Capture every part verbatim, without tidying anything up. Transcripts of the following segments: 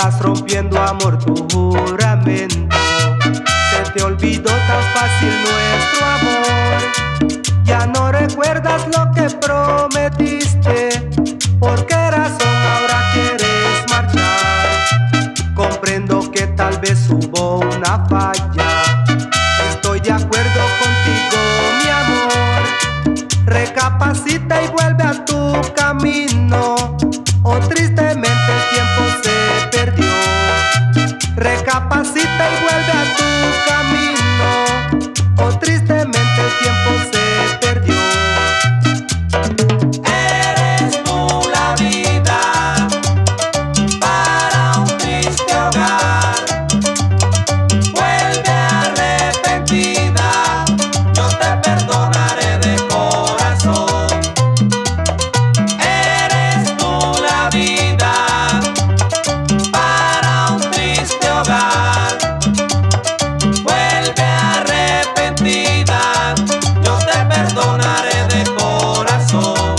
Estás rompiendo, amor, tu juramento. Se te olvidó tan fácil nuestro amor. Ya no recuerdas lo que prometiste. ¿Por qué razón ahora quieres marchar? Comprendo que tal vez hubo una falla. Estoy de acuerdo contigo, mi amor. Recapacita y vuelve a tu camino, o tristemente el tiempo se perdió. Recapacita y vuelve a tu camino, o tristemente el tiempo se perdió. Eres tú la vida para un triste hogar. Vuelve arrepentida, yo te perdonaré de corazón. Eres tú la vida para un triste hogar. Vuelve arrepentida, yo te perdonaré de corazón.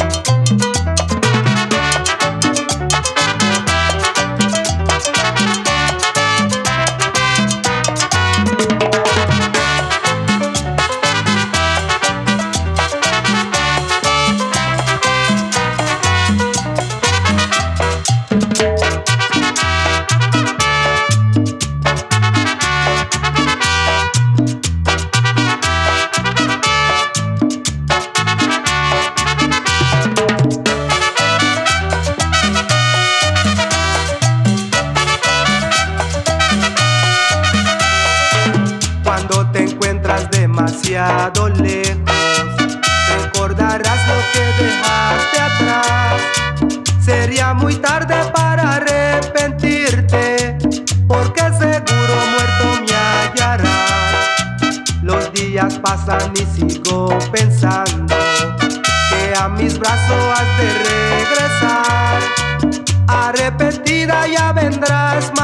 Cuando te encuentras demasiado lejos, recordarás lo que dejaste atrás. Sería muy tarde para arrepentirte, porque seguro muerto me hallarás. Los días pasan y sigo pensando que a mis brazos has de regresar. Arrepentida ya vendrás